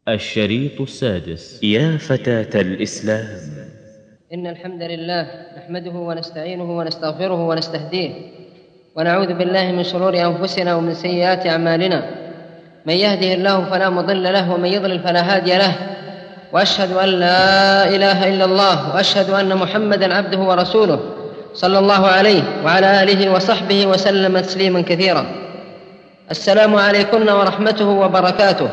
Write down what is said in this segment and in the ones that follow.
الشريط السادس. يا فتاة الإسلام. إن الحمد لله نحمده ونستعينه ونستغفره ونستهديه، ونعوذ بالله من شرور أنفسنا ومن سيئات أعمالنا. من يهده الله فلا مضل له، ومن يضلل فلا هادي له. وأشهد أن لا إله إلا الله، وأشهد أن محمدًا عبده ورسوله، صلى الله عليه وعلى آله وصحبه وسلم تسليما كثيرا. السلام عليكم ورحمته وبركاته.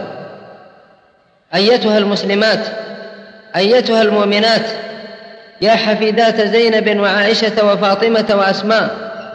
أيتها المسلمات، أيتها المؤمنات، يا حفيدات زينب وعائشة وفاطمة وأسماء،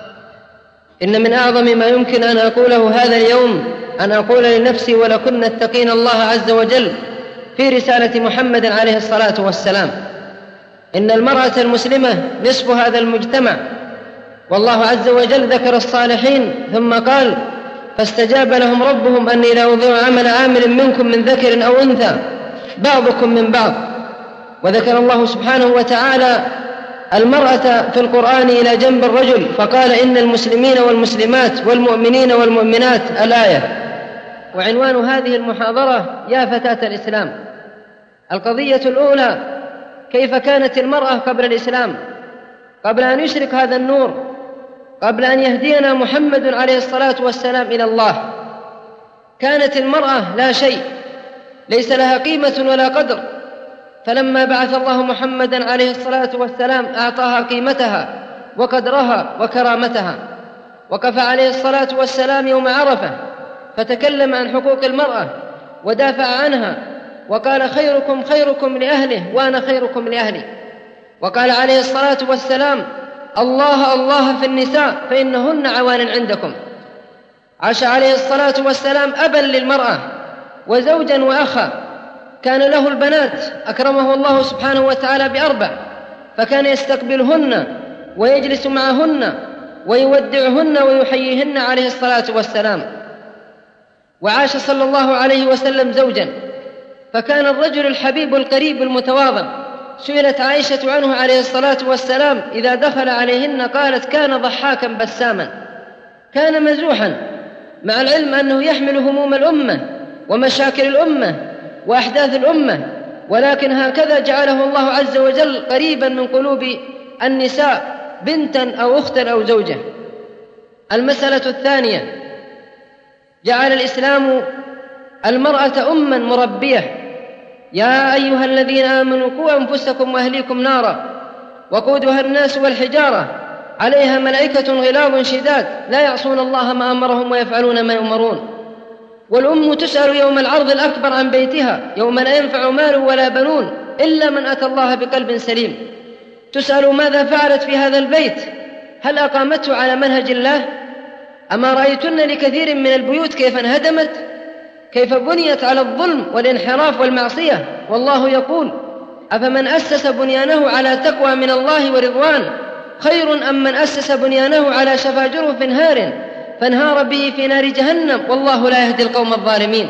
إن من أعظم ما يمكن أن أقوله هذا اليوم أن أقول لنفسي ولكن اتقين الله عز وجل في رسالة محمد عليه الصلاة والسلام. إن المرأة المسلمة نصف هذا المجتمع، والله عز وجل ذكر الصالحين ثم قال: فاستجاب لهم ربهم أني لا أضيع عمل عامل منكم من ذكر أو أنثى بعضكم من بعض. وذكر الله سبحانه وتعالى المرأة في القرآن إلى جنب الرجل، فقال: إن المسلمين والمسلمات والمؤمنين والمؤمنات، الآية. وعنوان هذه المحاضرة: يا فتاة الإسلام. القضية الأولى: كيف كانت المرأة قبل الإسلام، قبل أن يشرك هذا النور، قبل أن يهدينا محمد عليه الصلاة والسلام إلى الله. كانت المرأة لا شيء، ليس لها قيمة ولا قدر، فلما بعث الله محمدا عليه الصلاة والسلام أعطاها قيمتها وقدرها وكرامتها. وقف عليه الصلاة والسلام يوم عرفة فتكلم عن حقوق المرأة ودافع عنها، وقال: خيركم خيركم لأهله وأنا خيركم لأهلي. وقال عليه الصلاة والسلام: الله الله في النساء فإنهن عوان عندكم. عاش عليه الصلاة والسلام أبا للمرأة وزوجا وأخا. كان له البنات أكرمه الله سبحانه وتعالى ب4، فكان يستقبلهن ويجلس معهن ويودعهن ويحييهن عليه الصلاة والسلام. وعاش صلى الله عليه وسلم زوجا، فكان الرجل الحبيب القريب المتواضع. سئلت عائشة عنه عليه الصلاة والسلام إذا دخل عليهن قالت: كان ضحاكا بساما، كان مزوحا، مع العلم أنه يحمل هموم الأمة ومشاكل الأمة وأحداث الأمة، ولكن هكذا جعله الله عز وجل قريبا من قلوب النساء، بنتا أو أختا أو زوجة. المسألة الثانية: جعل الإسلام المرأة أما مربية. يا أيها الذين آمنوا قوا أنفسكم وأهليكم نارا وقودها الناس والحجارة عليها ملائكة غلاظ شداد لا يعصون الله ما أمرهم ويفعلون ما يؤمرون. والأم تسأل يوم العرض الأكبر عن بيتها، يوم لا ينفع مال ولا بنون إلا من أتى الله بقلب سليم. تسأل ماذا فعلت في هذا البيت، هل أقامته على منهج الله؟ أما رأيتن لكثير من البيوت كيف انهدمت، كيف بنيت على الظلم والانحراف والمعصية؟ والله يقول: أفمن أسس بنيانه على تقوى من الله ورضوان خير أم من أسس بنيانه على شفا جرف هار فانهار به في نار جهنم والله لا يهدي القوم الظالمين.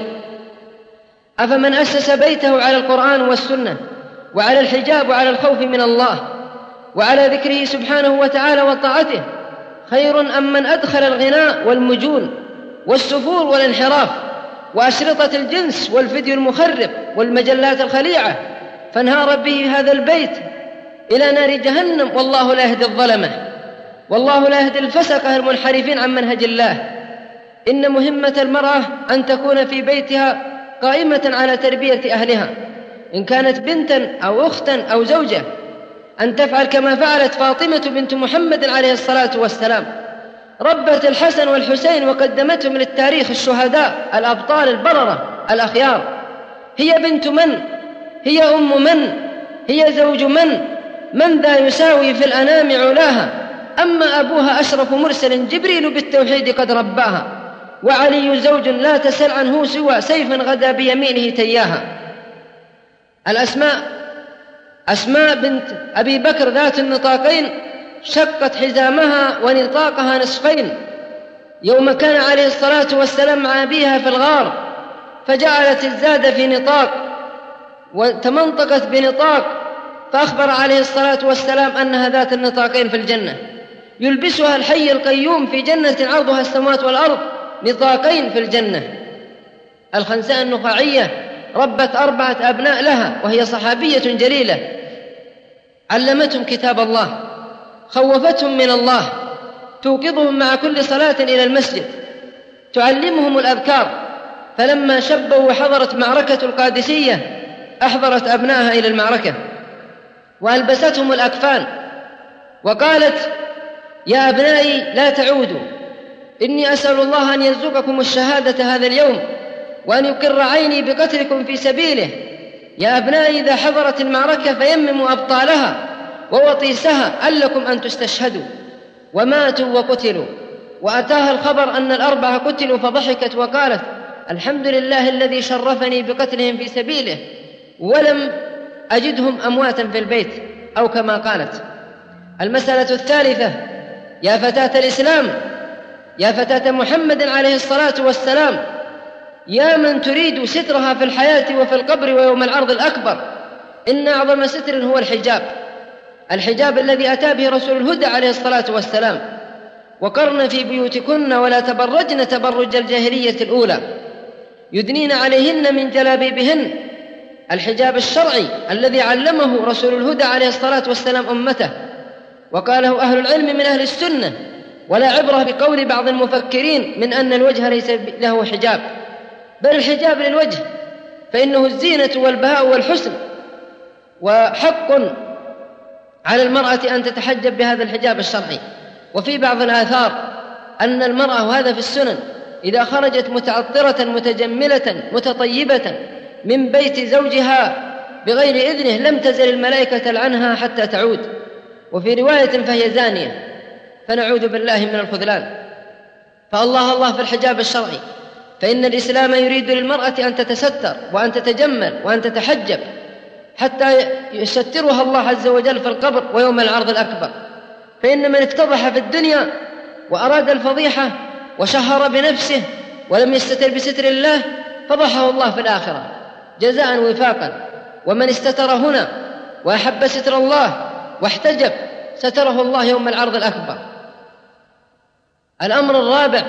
أفمن أسس بيته على القرآن والسنة وعلى الحجاب وعلى الخوف من الله وعلى ذكره سبحانه وتعالى وطاعته خير أم من أدخل الغناء والمجون والسفور والانحراف وأشرطة الجنس والفيديو المخرب والمجلات الخليعة فانهار به هذا البيت إلى نار جهنم والله لا يهدي الظلمة، والله لا يهدي الفسقة المنحرفين عن منهج الله. إن مهمة المرأة أن تكون في بيتها قائمة على تربية أهلها، إن كانت بنتا أو أختا أو زوجة، أن تفعل كما فعلت فاطمة بنت محمد عليه الصلاة والسلام. ربت الحسن والحسين وقدمتهم للتاريخ الشهداء الأبطال البررة الأخيار. هي بنت من؟ هي أم من؟ هي زوج من؟ من ذا يساوي في الأنام علاها؟ أما أبوها أشرف مرسل جبريل بالتوحيد قد رباها، وعلي زوج لا تسل عنه سوى سيف غدا بيمينه تياها. أسماء بنت أبي بكر ذات النطاقين شقت حزامها ونطاقها نصفين يوم كان عليه الصلاة والسلام مع أبيها في الغار، فجعلت الزاد في نطاق وتمنطقت بنطاق، فأخبر عليه الصلاة والسلام أنها ذات النطاقين في الجنة، يلبسها الحي القيوم في جنة عرضها السماوات والأرض، نطاقين في الجنة. الخنساء النخاعية ربت 4 أبناء لها، وهي صحابية جليلة، علمتهم كتاب الله، خوفتهم من الله، توقظهم مع كل صلاة إلى المسجد، تعلمهم الأذكار. فلما شبوا وحضرت معركة القادسية أحضرت أبنائها إلى المعركة وألبستهم الأكفان وقالت: يا أبنائي لا تعودوا، إني أسأل الله أن يرزقكم الشهادة هذا اليوم وأن يقر عيني بقتلكم في سبيله. يا أبنائي إذا حضرت المعركة فيمموا أبطالها ووطيسها علكم أن تستشهدوا. وماتوا وقتلوا، وأتاها الخبر أن 4 قتلوا فضحكت وقالت: الحمد لله الذي شرفني بقتلهم في سبيله ولم أجدهم أمواتا في البيت، أو كما قالت. المسألة الثالثة: يا فتاة الإسلام، يا فتاة محمد عليه الصلاة والسلام، يا من تريد سترها في الحياة وفي القبر ويوم العرض الأكبر، إن أعظم ستر هو الحجاب الذي أتى به رسول الهدى عليه الصلاة والسلام: وقرن في بيوتكن ولا تبرجن تبرج الجاهلية الأولى، يدنين عليهن من جلابيبهن. الحجاب الشرعي الذي علمه رسول الهدى عليه الصلاة والسلام أمته، وقاله أهل العلم من أهل السنة، ولا عبرة بقول بعض المفكرين من أن الوجه ليس له حجاب، بل الحجاب للوجه، فإنه الزينة والبهاء والحسن، وحق على المرأة أن تتحجب بهذا الحجاب الشرعي. وفي بعض الآثار أن المرأة، وهذا في السنن، إذا خرجت متعطرة متجملة متطيبة من بيت زوجها بغير إذنه لم تزل الملائكة تلعنها حتى تعود. وفي رواية فهي زانية، فنعوذ بالله من الخذلان. فالله الله في الحجاب الشرعي، فإن الإسلام يريد للمرأة أن تتستر وأن تتجمل وأن تتحجب حتى يسترها الله عز وجل في القبر ويوم العرض الأكبر. فإن من افتضح في الدنيا وأراد الفضيحة وشهر بنفسه ولم يستتر بستر الله فضحه الله في الآخرة جزاء وفاقا. ومن استتر هنا وأحب ستر الله واحتجب ستره الله يوم العرض الأكبر. الأمر الرابع: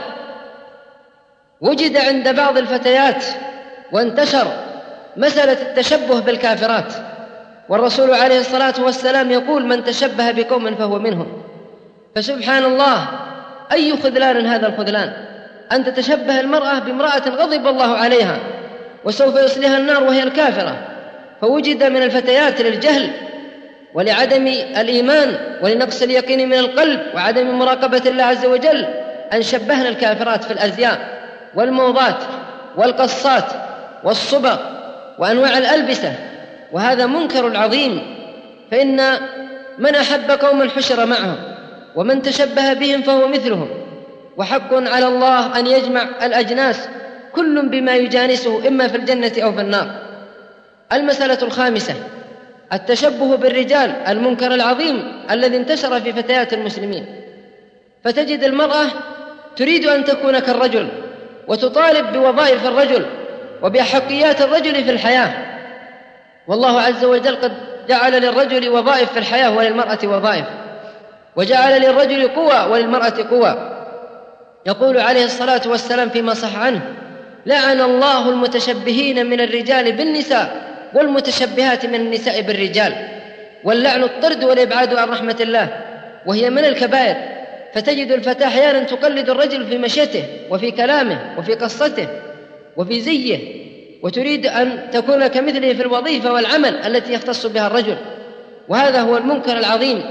وجد عند بعض الفتيات وانتشر مسألة التشبه بالكافرات، والرسول عليه الصلاة والسلام يقول: من تشبه بقوم فهو منهم. فسبحان الله، أي خذلان هذا الخذلان، أن تتشبه المرأة بامرأة غضب الله عليها وسوف يصليها النار وهي الكافرة. فوجد من الفتيات للجهل ولعدم الإيمان ولنقص اليقين من القلب وعدم مراقبة الله عز وجل أن شبهنا الكافرات في الأزياء والموضات والقصات والصبغ وأنواع الألبسة، وهذا منكر عظيم. فإن من أحب قوما حشر معهم، ومن تشبه بهم فهو مثلهم، وحق على الله أن يجمع الأجناس كل بما يجانسه إما في الجنة أو في النار. المسألة الخامسة: التشبه بالرجال، المنكر العظيم الذي انتشر في فتيات المسلمين. فتجد المرأة تريد أن تكون كالرجل وتطالب بوظائف الرجل وبأحقيات الرجل في الحياة، والله عز وجل قد جعل للرجل وظائف في الحياة وللمرأة وظائف، وجعل للرجل قوى وللمرأة قوى. يقول عليه الصلاة والسلام فيما صح عنه: لعن الله المتشبهين من الرجال بالنساء والمتشبهات من النساء بالرجال. واللعن الطرد والإبعاد عن رحمة الله، وهي من الكبائر. فتجد الفتاة أحيانا تقلد الرجل في مشيته وفي كلامه وفي قصته وفي زيه، وتريد أن تكون كمثله في الوظيفة والعمل التي يختص بها الرجل، وهذا هو المنكر العظيم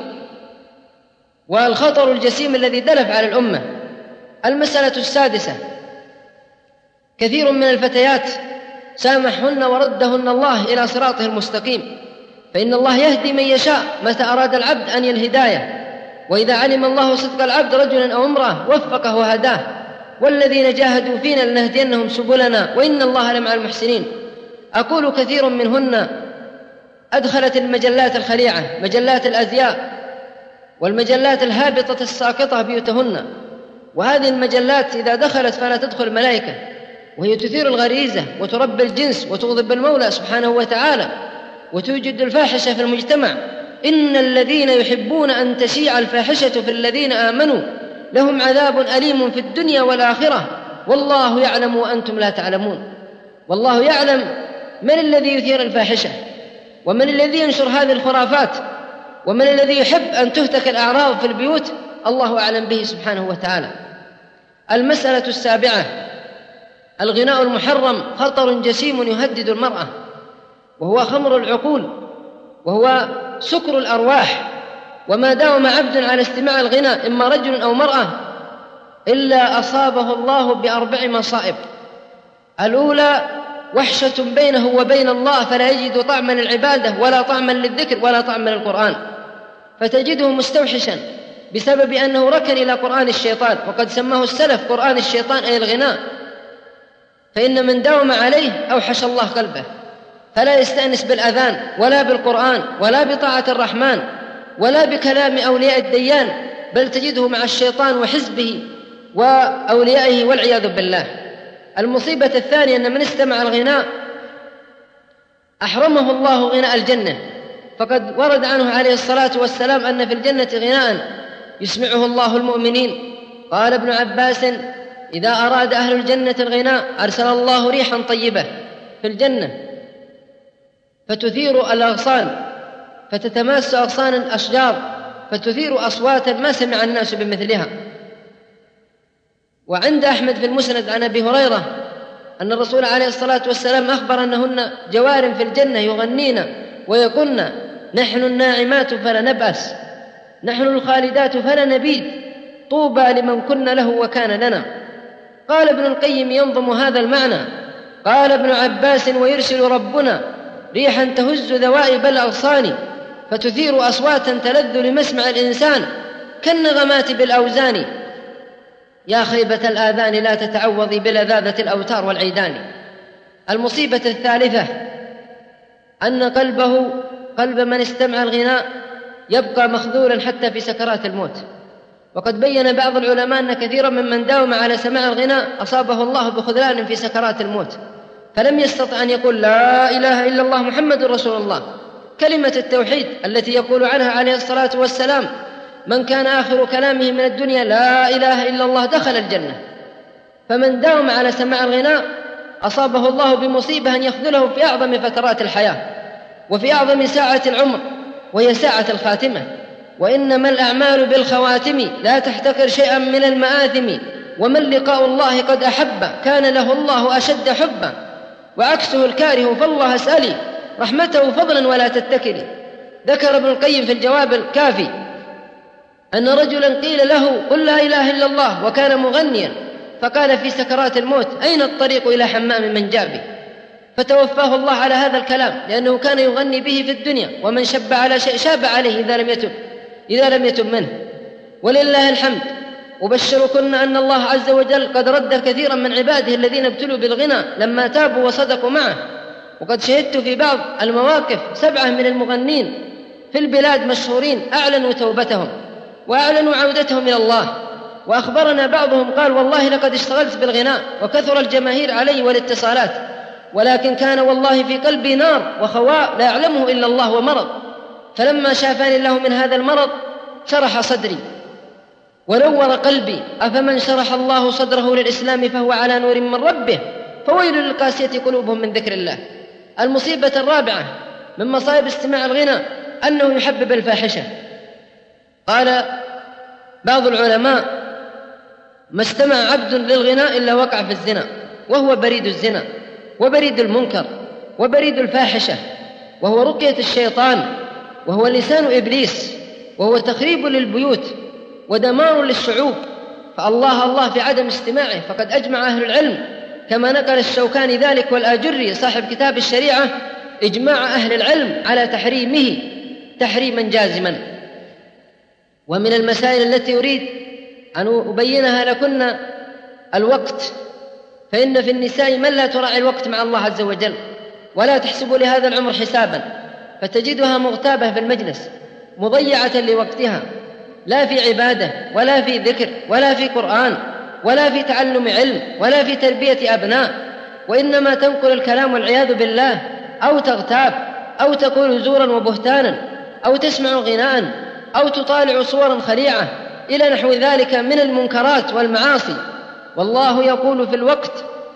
والخطر الجسيم الذي دلف على الأمة. المسألة السادسة: كثير من الفتيات سامحهن وردهن الله إلى صراطه المستقيم، فإن الله يهدي من يشاء متى أراد العبد أن الهداية، وإذا علم الله صدق العبد رجلا أو امرأة وفقه وهداه. والذين جاهدوا فينا لنهدينهم سبلنا وإن الله لمع المحسنين. أقول كثير منهن أدخلت المجلات الخليعة، مجلات الأزياء والمجلات الهابطة الساقطة بيوتهن، وهذه المجلات إذا دخلت فلا تدخل الملائكة، وهي تثير الغريزة وتربي الجنس وتغضب المولى سبحانه وتعالى وتوجد الفاحشة في المجتمع. إن الذين يحبون أن تشيع الفاحشة في الذين آمنوا لهم عذاب أليم في الدنيا والآخرة والله يعلم وأنتم لا تعلمون. والله يعلم من الذي يثير الفاحشة؟ ومن الذي ينشر هذه الخرافات؟ ومن الذي يحب أن تهتك الأعراض في البيوت؟ الله أعلم به سبحانه وتعالى. المسألة السابعة: الغناء المحرم خطر جسيم يهدد المرأة، وهو خمر العقول، وهو سكر الأرواح. وما داوم عبد على استماع الغناء إما رجل أو مرأة إلا أصابه الله ب4 مصائب. الأولى: وحشة بينه وبين الله، فلا يجد طعما للعبادة ولا طعما للذكر ولا طعما للقرآن، فتجده مستوحشا بسبب أنه ركن إلى قرآن الشيطان، وقد سماه السلف قرآن الشيطان أي الغناء. فإن من داوم عليه أوحش الله قلبه، فلا يستأنس بالأذان ولا بالقرآن ولا بطاعة الرحمن ولا بكلام أولياء الديان، بل تجده مع الشيطان وحزبه وأوليائه والعياذ بالله. المصيبة الثانية أن من استمع الغناء أحرمه الله غناء الجنة، فقد ورد عنه عليه الصلاة والسلام أن في الجنة غناء يسمعه الله المؤمنين. قال ابن عباس: إذا أراد أهل الجنة الغناء أرسل الله ريحا طيبة في الجنة فتثير الأغصان، فتتماس أغصان الأشجار فتثير أصواتا ما سمع الناس بمثلها. وعند أحمد في المسند عن أبي هريرة أن الرسول عليه الصلاة والسلام أخبر أنهن جوار في الجنة يغنين ويقولن: نحن الناعمات فلا نبأس، نحن الخالدات فلا نبيد، طوبى لمن كن له وكان لنا. قال ابن القيم ينظم هذا المعنى: قال ابن عباس: ويرسل ربنا ريحا تهز ذوائب الأغصان فتثير أصواتا تلذ لمسمع الإنسان كالنغمات بالأوزان. يا خيبة الآذان لا تتعوضي بلذاذة الأوتار والعيدان. المصيبة الثالثة أن قلب من استمع الغناء يبقى مخذولا حتى في سكرات الموت. وقد بين بعض العلماء أن كثيرا ممن داوم على سماع الغناء أصابه الله بخذلان في سكرات الموت، فلم يستطع أن يقول لا إله إلا الله محمد رسول الله، كلمة التوحيد التي يقول عنها عليه الصلاة والسلام: من كان آخر كلامه من الدنيا لا إله إلا الله دخل الجنة. فمن داوم على سماع الغناء أصابه الله بمصيبة أن يخذله في أعظم فترات الحياة وفي أعظم ساعة العمر، وهي ساعة الخاتمة. وإنما الأعمال بالخواتم لا تحتقر شيئا من المآثم، ومن لقاء الله قد أحب كان له الله أشد حبا، وعكسه الكاره فالله اسألي رحمته فضلا ولا تتكلي. ذكر ابن القيم في الجواب الكافي أن رجلا قيل له: قل لا إله إلا الله، وكان مغنيا، فقال في سكرات الموت: أين الطريق إلى حمام من جابي؟ فتوفاه الله على هذا الكلام، لأنه كان يغني به في الدنيا، ومن شب على شيء شاب عليه إذا لم يتب منه. ولله الحمد. أبشركن أن الله عز وجل قد رد كثيرا من عباده الذين ابتلوا بالغنى لما تابوا وصدقوا معه. وقد شهدت في بعض المواقف 7 من المغنين في البلاد مشهورين أعلنوا توبتهم وأعلنوا عودتهم إلى الله. وأخبرنا بعضهم قال: والله لقد اشتغلت بالغناء وكثر الجماهير علي والاتصالات، ولكن كان والله في قلبي نار وخواء لا يعلمه إلا الله ومرض، فلما شافاني الله من هذا المرض شرح صدري ونور قلبي. أفمن شرح الله صدره للإسلام فهو على نور من ربه، فويل للقاسية قلوبهم من ذكر الله. المصيبة الرابعة من مصائب استماع الغنى أنه يحبب الفاحشة. قال بعض العلماء: ما استمع عبد للغناء إلا وقع في الزنا، وهو بريد الزنا وبريد المنكر وبريد الفاحشة، وهو رقية الشيطان، وهو لسان إبليس، وهو تخريب للبيوت ودمار للشعوب. فالله الله في عدم استماعه. فقد أجمع أهل العلم كما نقل الشوكاني ذلك والآجري صاحب كتاب الشريعة إجماع أهل العلم على تحريمه تحريما جازما. ومن المسائل التي أريد أن أبينها لكن الوقت، فإن في النساء من لا تراعي الوقت مع الله عز وجل ولا تحسب لهذا العمر حسابا، فتجدها مغتابة في المجلس مضيعة لوقتها، لا في عبادة ولا في ذكر ولا في قرآن ولا في تعلم علم ولا في تربية أبناء، وإنما تنقل الكلام والعياذ بالله، أو تغتاب أو تقول زورا وبهتانا أو تسمع غناء أو تطالع صورا خليعة إلى نحو ذلك من المنكرات والمعاصي. والله يقول في الوقت: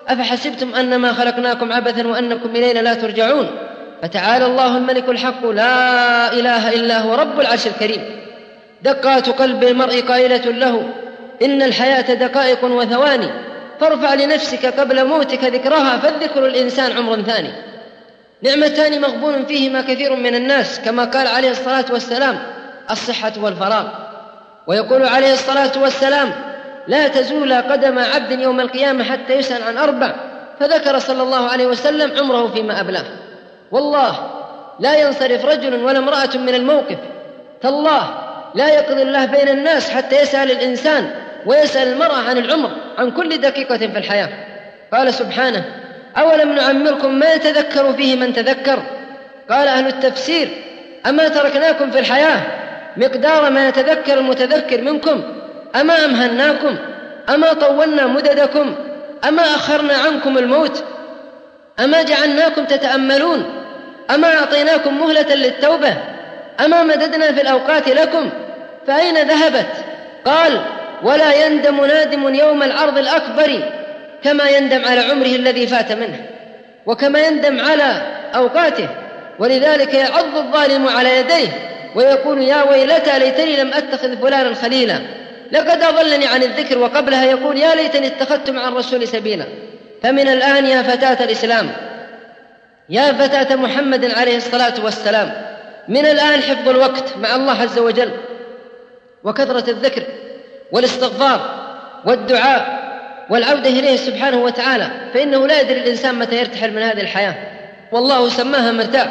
أفحسبتم أنما خلقناكم عبثا وأنكم إلينا لا ترجعون فتعالى الله الملك الحق لا إله إلا هو رب العرش الكريم. دقات قلب المرء قائلة له إن الحياة دقائق وثواني، فارفع لنفسك قبل موتك ذكرها، فالذكر الإنسان عمر ثاني. نعمتان مغبون فيهما كثير من الناس، كما قال عليه الصلاة والسلام الصحة والفراغ. ويقول عليه الصلاة والسلام لا تزول قدم عبد يوم القيامة حتى يسأل عن 4، فذكر صلى الله عليه وسلم عمره فيما أبلاه. والله لا ينصرف رجل ولا امرأة من الموقف، تالله لا يقضي الله بين الناس حتى يسأل الإنسان ويسأل المرأة عن العمر، عن كل دقيقة في الحياة. قال سبحانه أولم نعمركم ما يتذكر فيه من تذكر. قال أهل التفسير أما تركناكم في الحياة مقدار ما يتذكر المتذكر منكم، أما أمهلناكم، أما طولنا مددكم، أما أخرنا عنكم الموت، أما جعلناكم تتأملون، أما أعطيناكم مهلة للتوبة، أما مددنا في الأوقات لكم، فأين ذهبت؟ قال ولا يندم نادم يوم العرض الأكبر كما يندم على عمره الذي فات منه، وكما يندم على أوقاته. ولذلك يعض الظالم على يديه ويقول يا ويلتى ليتني لم أتخذ فلانا خليلا لقد أضلني عن الذكر، وقبلها يقول يا ليتني اتخذت مع الرسول سبيلا. فمن الآن يا فتاة الإسلام، يا فتاة محمد عليه الصلاة والسلام، من الآن حفظ الوقت مع الله عز وجل، وكثرة الذكر والاستغفار والدعاء والعودة إليه سبحانه وتعالى، فإنه لا يدري الإنسان متى يرتحل من هذه الحياة، والله سماها مرتاح.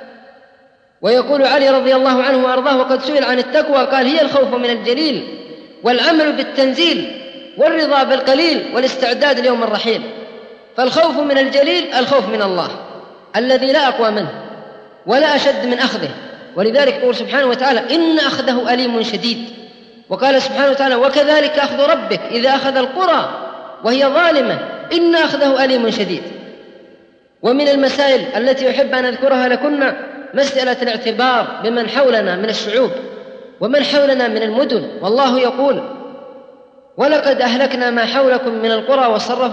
ويقول علي رضي الله عنه وأرضاه وقد سئل عن التقوى قال هي الخوف من الجليل والعمل بالتنزيل والرضا بالقليل والاستعداد ليوم الرحيل. فالخوف من الجليل الخوف من الله الذي لا أقوى منه ولا أشد من أخذه. ولذلك يقول سبحانه وتعالى إن أخذه أليم شديد. وقال سبحانه وتعالى وكذلك أخذ ربك إذا أخذ القرى وهي ظالمة إن أخذه أليم شديد. ومن المسائل التي أحب أن أذكرها لكم مسألة الاعتبار بمن حولنا من الشعوب ومن حولنا من المدن. والله يقول ولقد أهلكنا ما حولكم من القرى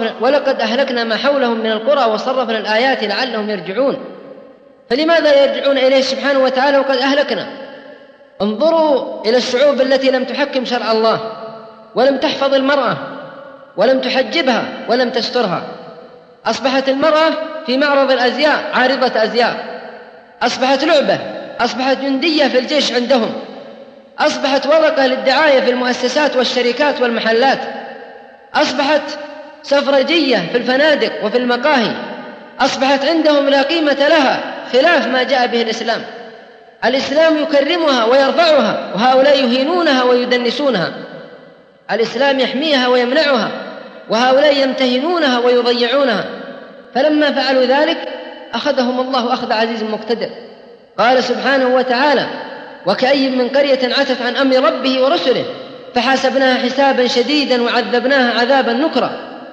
وصرفنا الآيات لعلهم يرجعون. فلماذا يرجعون إليه سبحانه وتعالى وقد أهلكنا؟ انظروا إلى الشعوب التي لم تحكم شرع الله ولم تحفظ المرأة ولم تحجبها ولم تسترها. أصبحت المرأة في معرض الأزياء، عارضة أزياء، أصبحت لعبة، أصبحت جندية في الجيش عندهم، أصبحت ورقة للدعاية في المؤسسات والشركات والمحلات، أصبحت سفرجية في الفنادق وفي المقاهي، أصبحت عندهم لا قيمة لها خلاف ما جاء به الإسلام. الإسلام يكرمها ويرفعها، وهؤلاء يهينونها ويدنسونها. الإسلام يحميها ويمنعها، وهؤلاء يمتهنونها ويضيعونها. فلما فعلوا ذلك أخذهم الله أخذ عزيز مقتدر. قال سبحانه وتعالى وكأي من قرية عتت عن أمر ربه ورسله فحاسبناها حسابا شديدا وعذبناها عذابا نكرا.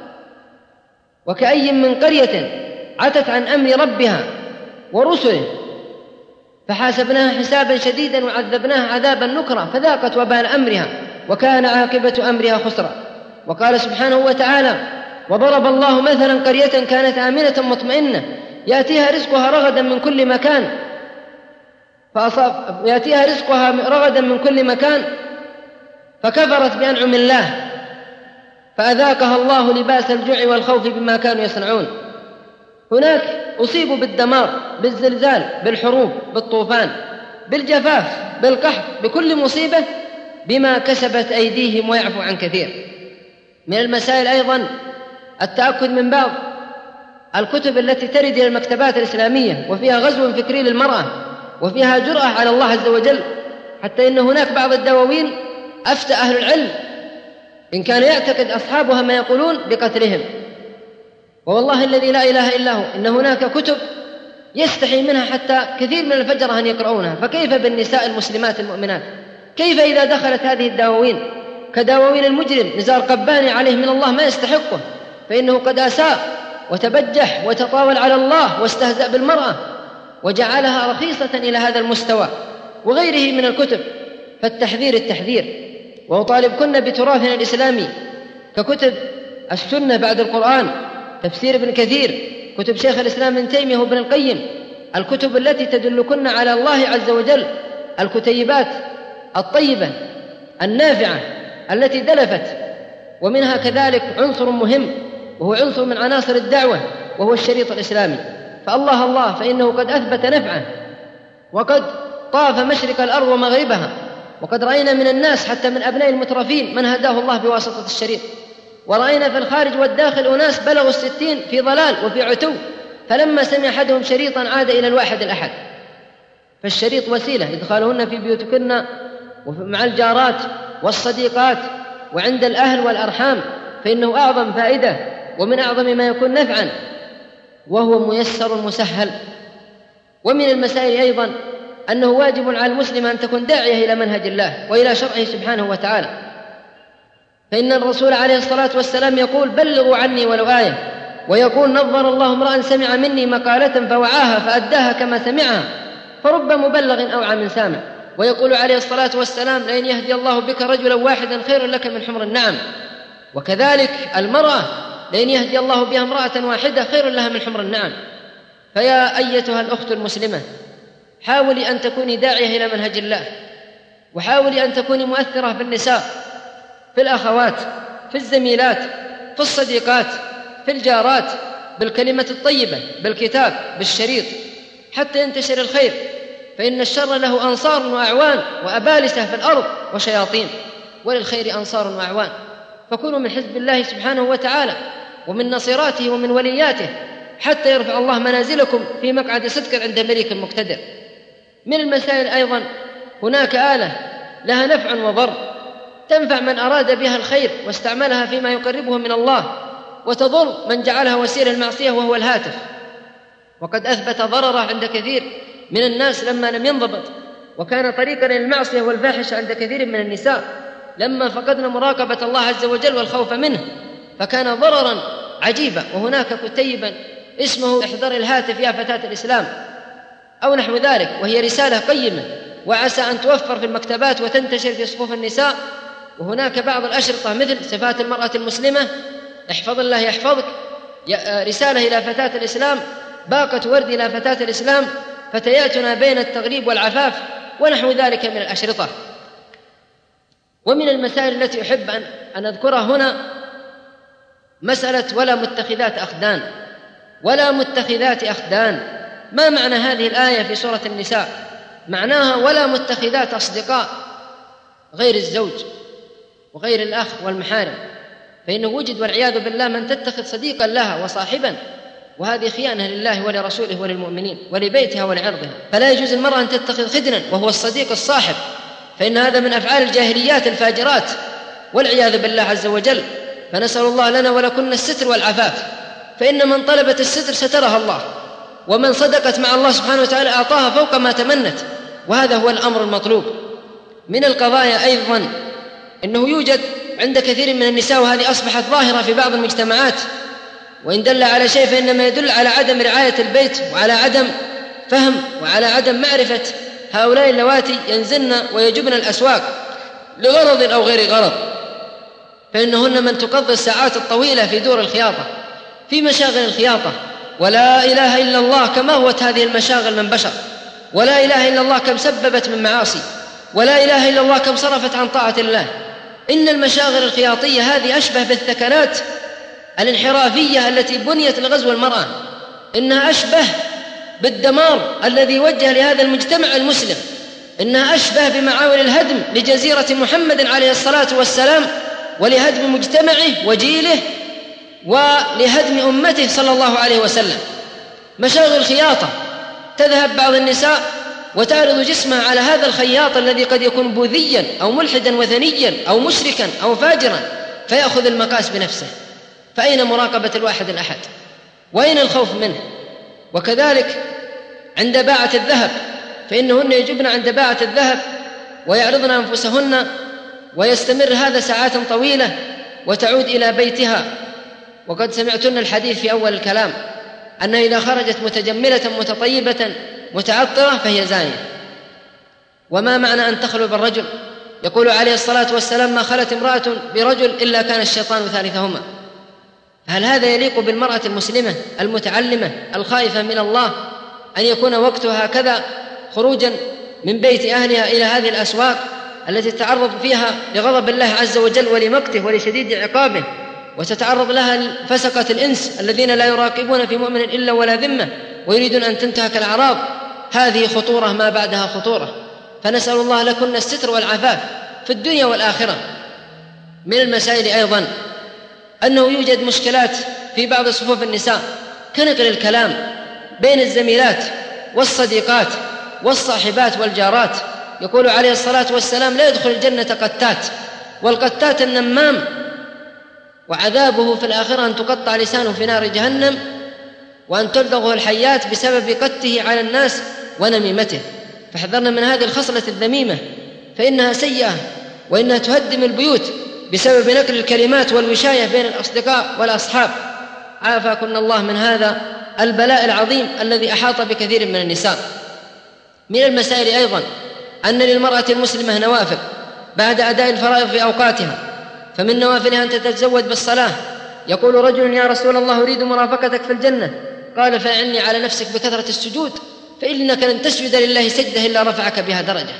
وكأي من قرية عتت عن أمر ربها ورسله فحاسبناها حسابا شديدا وعذبناها عذابا نكرا فذاقت وبال أمرها وكان عاقبة أمرها خسرا. وقال سبحانه وتعالى وضرب الله مثلا قرية كانت آمنة مطمئنة يأتيها رزقها رغدا من كل مكان فكفرت بأنعم الله فأذاقها الله لباس الجوع والخوف بما كانوا يصنعون. هناك أصيبوا بالدمار، بالزلزال، بالحروب، بالطوفان، بالجفاف، بالقحط، بكل مصيبة بما كسبت أيديهم ويعفو عن كثير. من المسائل أيضا التأكد من بعض الكتب التي ترد إلى المكتبات الإسلامية وفيها غزو فكري للمرأة وفيها جرأة على الله عز وجل، حتى إن هناك بعض الدواوين أفتى أهل العلم إن كان يعتقد أصحابها ما يقولون بقتلهم. والله الذي لا إله إلا هو إن هناك كتب يستحي منها حتى كثير من الفجرة أن يقرؤونها، فكيف بالنساء المسلمات المؤمنات؟ كيف إذا دخلت هذه الدواوين كدواوين المجرم نزار قباني عليه من الله ما يستحقه، فإنه قد أساء وتبجح وتطاول على الله واستهزأ بالمرأة وجعلها رخيصة إلى هذا المستوى وغيره من الكتب. فالتحذير التحذير. وأطالبكن بتراثنا الإسلامي ككتب السنة بعد القرآن تفسير ابن كثير، كتب شيخ الإسلام ابن تيمية وابن القيم، الكتب التي تدلكن على الله عز وجل، الكتيبات الطيبة النافعة التي دلفت. ومنها كذلك عنصر مهم وهو عنصر من عناصر الدعوة وهو الشريط الإسلامي. فالله الله فإنه قد أثبت نفعه، وقد طاف مشرق الأرض ومغربها، وقد رأينا من الناس حتى من أبناء المترفين من هداه الله بواسطة الشريط، ورأينا في الخارج والداخل أناس بلغوا 60 في ضلال وفي عتو، فلما سمع أحدهم شريطا عاد إلى الواحد الأحد. فالشريط وسيلة إدخالهن في بيوتكن ومع الجارات والصديقات وعند الأهل والأرحام، فإنه أعظم فائدة ومن أعظم ما يكون نفعا، وهو ميسر مسهل. ومن المسائل أيضا أنه واجب على المسلم أن تكون داعية إلى منهج الله وإلى شرعه سبحانه وتعالى، فإن الرسول عليه الصلاة والسلام يقول: بلغوا عني ولو آية، ويقول: نظر الله امرأ سمع مني مقالة فوعاها فأداها كما سمعها، فرب مبلغ أوعى من سامع. ويقول عليه الصلاة والسلام: لئن يهدي الله بك رجلا واحدا خير لك من حمر النعم. وكذلك المرأة لئن يهدي الله بها امرأة واحدة خير لها من حمر النعم. فيا أيتها الأخت المسلمة، حاولي أن تكوني داعية إلى منهج الله، وحاولي أن تكوني مؤثرة في النساء، في الأخوات، في الزميلات، في الصديقات، في الجارات، بالكلمة الطيبة، بالكتاب، بالشريط، حتى ينتشر الخير، فإن الشر له أنصار وأعوان وأبالسة في الأرض وشياطين، وللخير أنصار وأعوان. فكونوا من حزب الله سبحانه وتعالى ومن نصيراته ومن ولياته، حتى يرفع الله منازلكم في مقعد صدق عند مليك مقتدر. من المسائل أيضا هناك آلة لها نفع وضر، تنفع من أراد بها الخير واستعملها فيما يقربه من الله، وتضر من جعلها وسيلة المعصية وهو الهاتف. وقد أثبت ضرره عند كثير من الناس لما لم ينضبط، وكان طريقا إلى المعصية والفاحشة عند كثير من النساء لما فقدنا مراقبة الله عز وجل والخوف منه، فكان ضررا عجيبا. وهناك كتيبا اسمه احذر الهاتف يا فتاة الإسلام أو نحو ذلك، وهي رسالة قيمة وعسى أن توفر في المكتبات وتنتشر في صفوف النساء. وهناك بعض الأشرطة مثل صفات المرأة المسلمة، احفظ الله يحفظك، رسالة إلى فتاة الإسلام، باقة ورد إلى فتاة الإسلام، فتياتنا بين التغريب والعفاف، ونحو ذلك من الأشرطة. ومن المسائل التي أحب أن أذكرها هنا مسألة ولا متخذات أخدان. ولا متخذات أخدان، ما معنى هذه الآية في سورة النساء؟ معناها ولا متخذات أصدقاء غير الزوج وغير الأخ والمحارم، فإنه وجد والعياذ بالله من تتخذ صديقا لها وصاحبا، وهذه خيانة لله ولرسوله وللمؤمنين ولبيتها ولعرضها. فلا يجوز المرأة أن تتخذ خدنا وهو الصديق الصاحب، فإن هذا من أفعال الجاهليات الفاجرات والعياذ بالله عز وجل. فنسأل الله لنا ولكن الستر والعفاف، فإن من طلبت الستر سترها الله، ومن صدقت مع الله سبحانه وتعالى أعطاها فوق ما تمنت، وهذا هو الأمر المطلوب. من القضايا أيضا أنه يوجد عند كثير من النساء، وهذه أصبحت ظاهرة في بعض المجتمعات، وإن دل على شيء فإنما يدل على عدم رعاية البيت وعلى عدم فهم وعلى عدم معرفة هؤلاء اللواتي ينزلن ويجبن الأسواق لغرض أو غير غرض، فإنهن من تقضي الساعات الطويلة في دور الخياطة، في مشاغل الخياطة. ولا إله إلا الله كما هوت هذه المشاغل من بشر، ولا إله إلا الله كم سببت من معاصي، ولا إله إلا الله كم صرفت عن طاعة الله. إن المشاغل الخياطية هذه أشبه بالثكنات الانحرافية التي بنيت لغزو المرأة، إنها أشبه بالدمار الذي وجه لهذا المجتمع المسلم، إنها أشبه بمعاول الهدم لجزيرة محمد عليه الصلاة والسلام، ولهدم مجتمعه وجيله، ولهدم أمته صلى الله عليه وسلم. مشاغل خياطة، تذهب بعض النساء وتعرض جسمها على هذا الخياط الذي قد يكون بوذيا أو ملحدا وثنيا أو مشركا أو فاجرا، فيأخذ المقاس بنفسه. فأين مراقبة الواحد الأحد؟ وأين الخوف منه؟ وكذلك عند باعة الذهب، فإنهن يجبن عند باعة الذهب ويعرضن أنفسهن، ويستمر هذا ساعات طويلة، وتعود إلى بيتها. وقد سمعتن الحديث في أول الكلام أن إذا خرجت متجملة متطيبة متعطرة فهي زانية. وما معنى أن تخلو بالرجل؟ يقول عليه الصلاة والسلام: ما خلت امرأة برجل إلا كان الشيطان ثالثهما. هل هذا يليق بالمرأة المسلمة المتعلمة الخائفة من الله أن يكون وقتها هكذا خروجا من بيت أهلها إلى هذه الأسواق التي تتعرض فيها لغضب الله عز وجل ولمقته ولشديد عقابه، وتتعرض لها فسقة الإنس الذين لا يراقبون في مؤمن إلا ولا ذمة ويريدون أن تنتهك الأعراض؟ هذه خطورة ما بعدها خطورة. فنسأل الله لكن الستر والعفاف في الدنيا والآخرة. من المسائل أيضا أنه يوجد مشكلات في بعض صفوف النساء كنقل الكلام بين الزميلات والصديقات والصاحبات والجارات. يقول عليه الصلاة والسلام: لا يدخل الجنة قتات، والقتات النمام، وعذابه في الآخرة أن تقطع لسانه في نار جهنم وأن تلدغه الحيات بسبب قته على الناس ونميمته. فاحذرنا من هذه الخصلة الذميمة، فإنها سيئة وإنها تهدم البيوت بسبب نقل الكلمات والوشاية بين الأصدقاء والأصحاب. عافاكن الله من هذا البلاء العظيم الذي أحاط بكثير من النساء. من المسائل أيضا أن للمرأة المسلمة نوافل بعد أداء الفرائض في أوقاتها، فمن نوافلها أن تتزود بالصلاة. يقول رجل: يا رسول الله أريد مرافقتك في الجنة. قال: فأعني على نفسك بكثرة السجود، فإنك لن تسجد لله سجدة إلا رفعك بها درجة.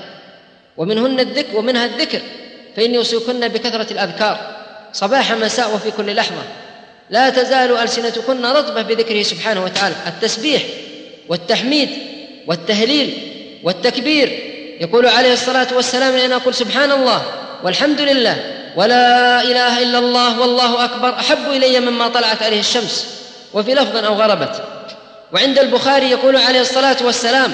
ومنها الذكر، فإني أوصيكن بكثرة الأذكار صباح مساء وفي كل لحظة، لا تزال ألسنتكن رطبة بذكره سبحانه وتعالى، التسبيح والتحميد والتهليل والتكبير. يقول عليه الصلاة والسلام: لأن أقول سبحان الله والحمد لله ولا إله إلا الله والله أكبر أحب إلي مما طلعت عليه الشمس، وفي لفظ أو غربت. وعند البخاري يقول عليه الصلاة والسلام: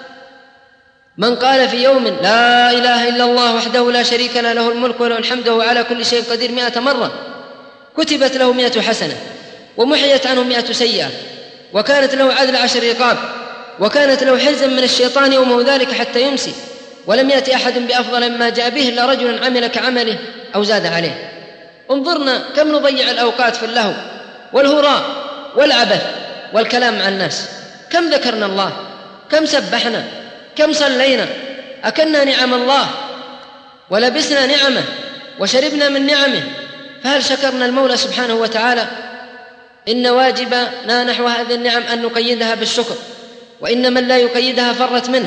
من قال في يوم لا إله إلا الله وحده لا شريك له له الملك وله الحمد وهو على كل شيء قدير 100 مرة كتبت له 100 حسنة ومحيت عنه 100 سيئة، وكانت له عدل 10 رقاب، وكانت له حرزا من الشيطان يومه ذلك حتى يمسي، ولم يأتي أحد بأفضل مما جاء به إلا رجل عمل كعمله أو زاد عليه. انظرنا كم نضيع الأوقات في اللهو والهراء والعبث والكلام مع الناس. كم ذكرنا الله، كم سبحنا، كم صلينا، أكلنا نعم الله ولبسنا نعمه وشربنا من نعمه، فهل شكرنا المولى سبحانه وتعالى؟ إن واجبنا نحو هذه النعم أن نقيدها بالشكر، وإن من لا يقيدها فرت منه.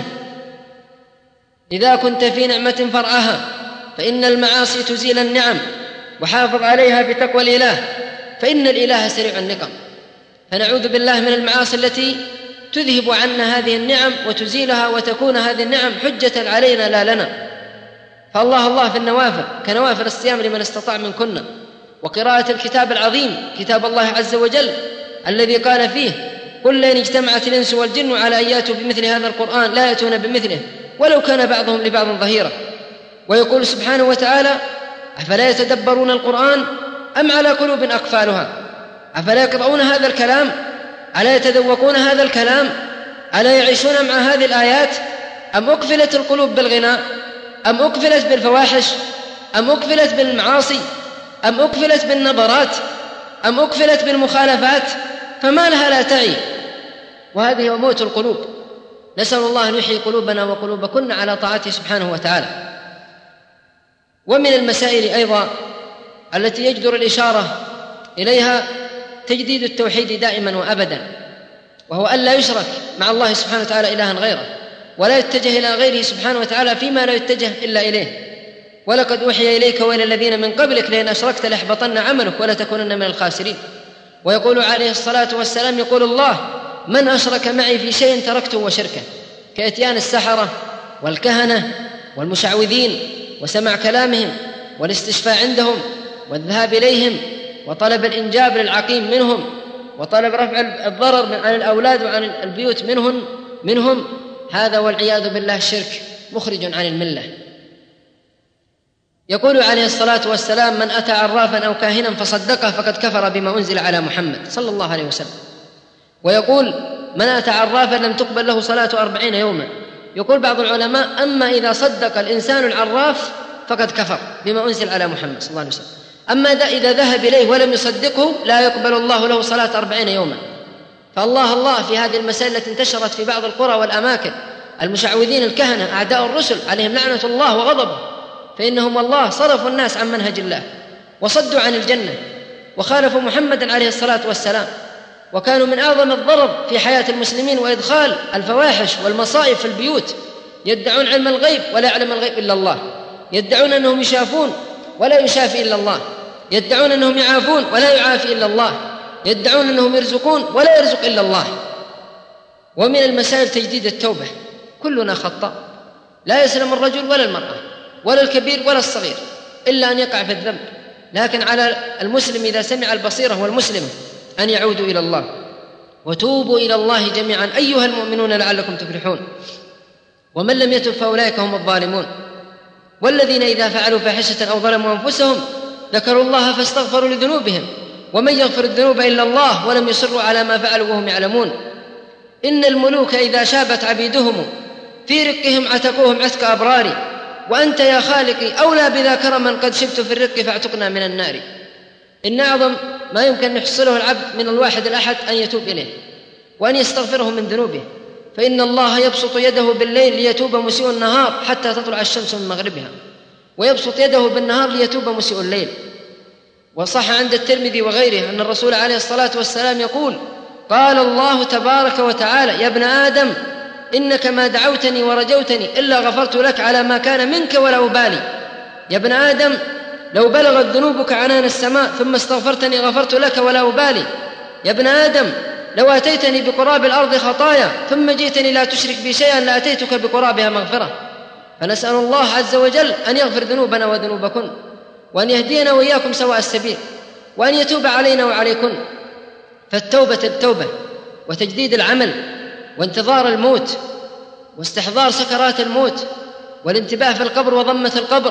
إذا كنت في نعمة فرعها، فإن المعاصي تزيل النعم، وحافظ عليها بتقوى الإله، فإن الإله سريع النقم. فنعوذ بالله من المعاصي التي تذهب عنا هذه النعم وتزيلها، وتكون هذه النعم حجة علينا لا لنا. فالله الله في النوافل كنوافل الصيام لمن استطاع منكن، وقراءة الكتاب العظيم كتاب الله عز وجل الذي قال فيه: قل لئن اجتمعت الإنس والجن على أن يأتوا بمثل هذا القرآن لا يأتون بمثله ولو كان بعضهم لبعض ظهيرا. ويقول سبحانه وتعالى: أفلا يتدبرون القرآن أم على قلوب أقفالها؟ أفلا يقرؤون هذا الكلام؟ ألا يتذوقون هذا الكلام؟ ألا يعيشون مع هذه الآيات؟ أم أقفلت القلوب بالغناء؟ أم أقفلت بالفواحش؟ أم أقفلت بالمعاصي؟ أم أقفلت بالنظرات؟ أم أقفلت بالمخالفات؟ فما لها لا تعي، وهذه موت القلوب. نسأل الله أن يحيي قلوبنا وقلوبكن على طاعته سبحانه وتعالى. ومن المسائل أيضا التي يجدر الإشارة إليها تجديد التوحيد دائما وأبدا، وهو أن لا يشرك مع الله سبحانه وتعالى إلها غيره، ولا يتجه إلى غيره سبحانه وتعالى فيما لا يتجه إلا إليه. ولقد أوحي إليك وإلى الذين من قبلك لئن أشركت ليحبطن عملك ولتكونن من الخاسرين. ويقول عليه الصلاة والسلام: يقول الله: من أشرك معي في شيء تركته وشركه، كإتيان السحرة والكهنة والمشعوذين وسمع كلامهم والاستشفاء عندهم والذهاب إليهم وطلب الإنجاب للعقيم منهم وطلب رفع الضرر عن الأولاد وعن البيوت منهم. هذا والعياذ بالله شرك مخرج عن الملة. يقول عليه الصلاة والسلام: من أتى عرافا أو كاهنا فصدقه فقد كفر بما أنزل على محمد صلى الله عليه وسلم. ويقول: من أتى عرافا لم تقبل له صلاة 40 يوما. يقول بعض العلماء: أما إذا صدق الإنسان العراف فقد كفر بما أنزل على محمد صلى الله عليه وسلم. أما إذا ذهب إليه ولم يصدقه لا يقبل الله له صلاة 40 يوما. فالله في هذه المسائل التي انتشرت في بعض القرى والأماكن، المشعوذين الكهنة أعداء الرسل عليهم لعنة الله وغضبه، فإنهم والله صرفوا الناس عن منهج الله وصدوا عن الجنة وخالفوا محمدا عليه الصلاة والسلام، وكانوا من أعظم الضرر في حياة المسلمين وإدخال الفواحش والمصائب في البيوت. يدعون علم الغيب ولا يعلم الغيب إلا الله، يدعون أنهم يشافون ولا يشافي إلا الله، يدعون أنهم يعافون ولا يعافي إلا الله، يدعون أنهم يرزقون ولا يرزق إلا الله. ومن المسائل تجديد التوبة. كلنا خطاء، لا يسلم الرجل ولا المرأة ولا الكبير ولا الصغير إلا أن يقع في الذنب، لكن على المسلم إذا سمع البصيرة والمسلمة أن يعودوا إلى الله. وتوبوا إلى الله جميعا أيها المؤمنون لعلكم تفلحون. ومن لم يتب فأولئك هم الظالمون. والذين إذا فعلوا فاحشة أو ظلموا أنفسهم ذكروا الله فاستغفروا لذنوبهم ومن يغفر الذنوب إلا الله ولم يصروا على ما فعلوا وهم يعلمون. إن الملوك إذا شابت عبيدهم في رقهم عتقوهم عتق أبرار، وأنت يا خالقي أولى بذا كرما قد شبت في الرق فاعتقنا من النار. إن أعظم ما يمكن أن يحصله العبد من الواحد الأحد أن يتوب إليه وأن يستغفره من ذنوبه، فإن الله يبسط يده بالليل ليتوب مسيء النهار حتى تطلع الشمس من مغربها، ويبسط يده بالنهار ليتوب مسيء الليل. وصح عند الترمذي وغيره أن الرسول عليه الصلاة والسلام يقول: قال الله تبارك وتعالى: يا ابن آدم إنك ما دعوتني ورجوتني إلا غفرت لك على ما كان منك ولا أبالي. يا ابن آدم لو بلغت ذنوبك عنان السماء ثم استغفرتني غفرت لك ولا أبالي. يا ابن آدم لو أتيتني بقراب الأرض خطايا ثم جئتني لا تشرك بي شيئا لأتيتك بقرابها مغفرة. فنسأل الله عز وجل أن يغفر ذنوبنا وذنوبكن، وأن يهدينا وإياكم سواء السبيل، وأن يتوب علينا وعليكن. فالتوبة التوبة وتجديد العمل وانتظار الموت واستحضار سكرات الموت والانتباه في القبر وضمة القبر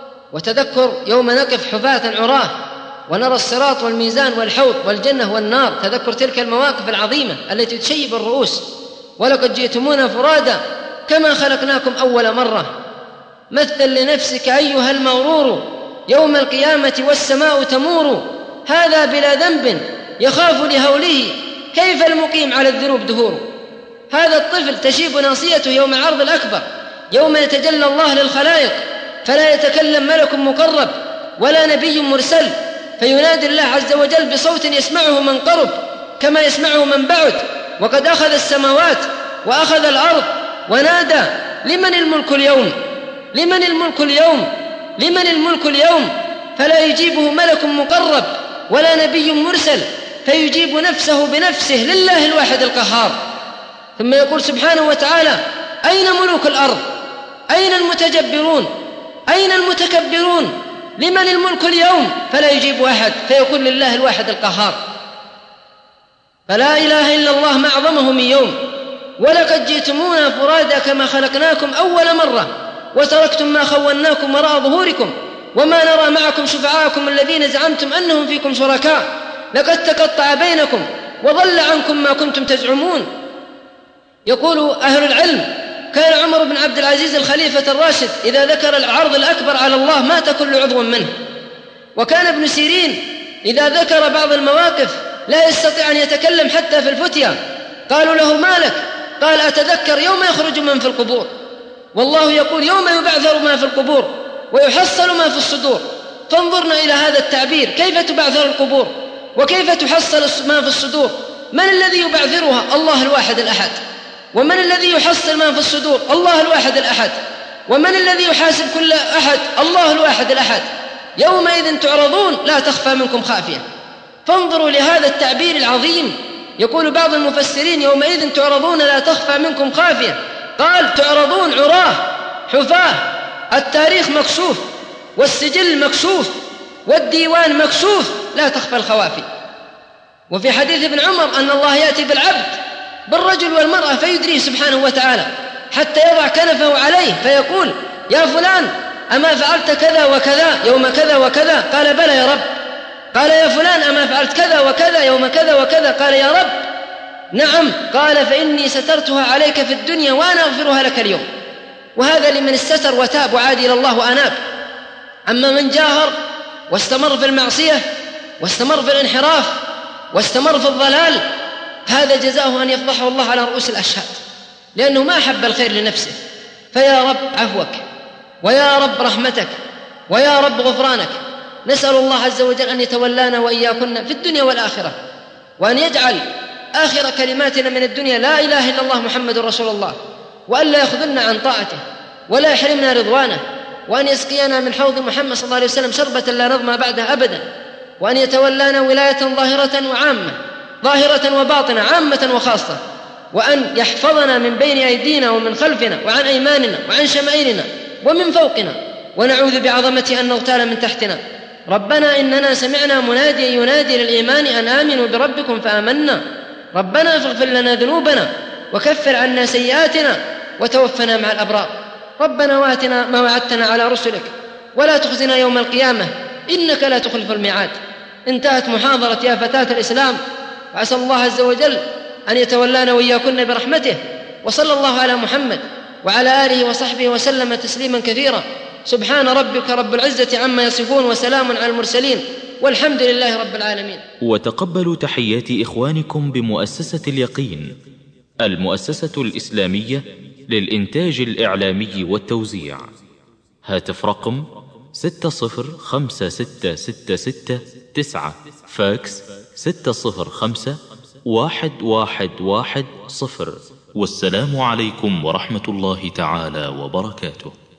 وتذكر يوم نقف حفاة عراه ونرى الصراط والميزان والحوض والجنة والنار، تذكر تلك المواقف العظيمة التي تشيب الرؤوس. ولقد جئتمونا فرادا كما خلقناكم أول مرة. مثل لنفسك أيها المغرور يوم القيامة والسماء تمور. هذا بلا ذنب يخاف لهوله كيف المقيم على الذنوب دهور. هذا الطفل تشيب ناصيته يوم العرض الأكبر، يوم يتجلى الله للخلائق فلا يتكلم ملك مقرب ولا نبي مرسل، فينادي الله عز وجل بصوت يسمعه من قرب كما يسمعه من بعد. وقد أخذ السماوات وأخذ الأرض ونادى: لمن الملك اليوم؟ لمن الملك اليوم؟ لمن الملك اليوم؟ فلا يجيبه ملك مقرب ولا نبي مرسل، فيجيب نفسه بنفسه لله الواحد القهار. ثم يقول سبحانه وتعالى: أين ملوك الأرض؟ أين المتجبرون؟ أين المتكبرون؟ لمن الملك اليوم؟ فلا يجيب أحد، فيقول لله الواحد القهار. فلا إله إلا الله ما أعظمه من يوم. ولقد جئتمونا فرادا كما خلقناكم أول مرة وتركتم ما خولناكم وراء ظهوركم وما نرى معكم شفعاءكم الذين زعمتم أنهم فيكم شركاء لقد تقطع بينكم وضل عنكم ما كنتم تزعمون. يقول أهل العلم: كان عمر بن عبد العزيز الخليفة الراشد إذا ذكر العرض الأكبر على الله مات كل عضو منه. وكان ابن سيرين إذا ذكر بعض المواقف لا يستطيع أن يتكلم حتى في الفتيا. قالوا له: ما لك؟ قال: أتذكر يوم يخرج من في القبور، والله يقول: يوم يبعثر ما في القبور ويحصل ما في الصدور. فانظرنا إلى هذا التعبير، كيف تبعثر القبور وكيف تحصل ما في الصدور؟ من الذي يبعثرها؟ الله الواحد الأحد. ومن الذي يحصل ما في الصدور؟ الله الواحد الأحد. ومن الذي يحاسب كل أحد؟ الله الواحد الأحد. يومئذ تعرضون لا تخفى منكم خافية. فانظروا لهذا التعبير العظيم. يقول بعض المفسرين: يومئذ تعرضون لا تخفى منكم خافية. قال: تعرضون عراه حفاة، التاريخ مكشوف والسجل مكشوف والديوان مكشوف، لا تخفى الخوافي. وفي حديث ابن عمر أن الله يأتي بالعبد بالرجل والمرأة فيدريه سبحانه وتعالى حتى يضع كنفه عليه فيقول: يا فلان أما فعلت كذا وكذا يوم كذا وكذا؟ قال: بلى يا رب. قال: يا فلان أما فعلت كذا وكذا يوم كذا وكذا؟ قال: يا رب نعم. قال: فإني سترتها عليك في الدنيا وأنا أغفرها لك اليوم. وهذا لمن استتر وتاب وعاد إلى الله وأناب. أما من جاهر واستمر في المعصية واستمر في الانحراف واستمر في الضلال، هذا جزاؤه أن يفضحه الله على رؤوس الأشهاد، لأنه ما أحب الخير لنفسه. فيا رب عفوك، ويا رب رحمتك، ويا رب غفرانك، نسأل الله عز وجل أن يتولانا وإياكن في الدنيا والآخرة، وأن يجعل آخر كلماتنا من الدنيا لا إله إلا الله محمد رسول الله، وأن لا يخذلنا عن طاعته ولا يحرمنا رضوانه، وأن يسقينا من حوض محمد صلى الله عليه وسلم شربة لا نظمأ بعدها أبدا، وأن يتولانا ولاية ظاهرة وعامة، ظاهرة وباطنة، عامة وخاصة، وأن يحفظنا من بين أيدينا ومن خلفنا وعن أيماننا وعن شمائلنا ومن فوقنا، ونعوذ بعظمته أن نغتال من تحتنا. ربنا إننا سمعنا مناديا ينادي للإيمان أن آمنوا بربكم فآمنا، ربنا فاغفر لنا ذنوبنا وكفر عنا سيئاتنا وتوفنا مع الأبرار، ربنا وآتنا ما وعدتنا على رسلك ولا تخزنا يوم القيامة إنك لا تخلف الميعاد. انتهت محاضرة يا فتاة الإسلام، وعسى الله عز وجل أن يتولانا وإياكن برحمته، وصلى الله على محمد وعلى آله وصحبه وسلم تسليما كثيرا. سبحان ربك رب العزة عما يصفون وسلام على المرسلين والحمد لله رب العالمين. وتقبلوا تحيات إخوانكم بمؤسسة اليقين، المؤسسة الإسلامية للإنتاج الإعلامي والتوزيع. هاتف رقم 605666 فاكس 605-1110. والسلام عليكم ورحمة الله تعالى وبركاته.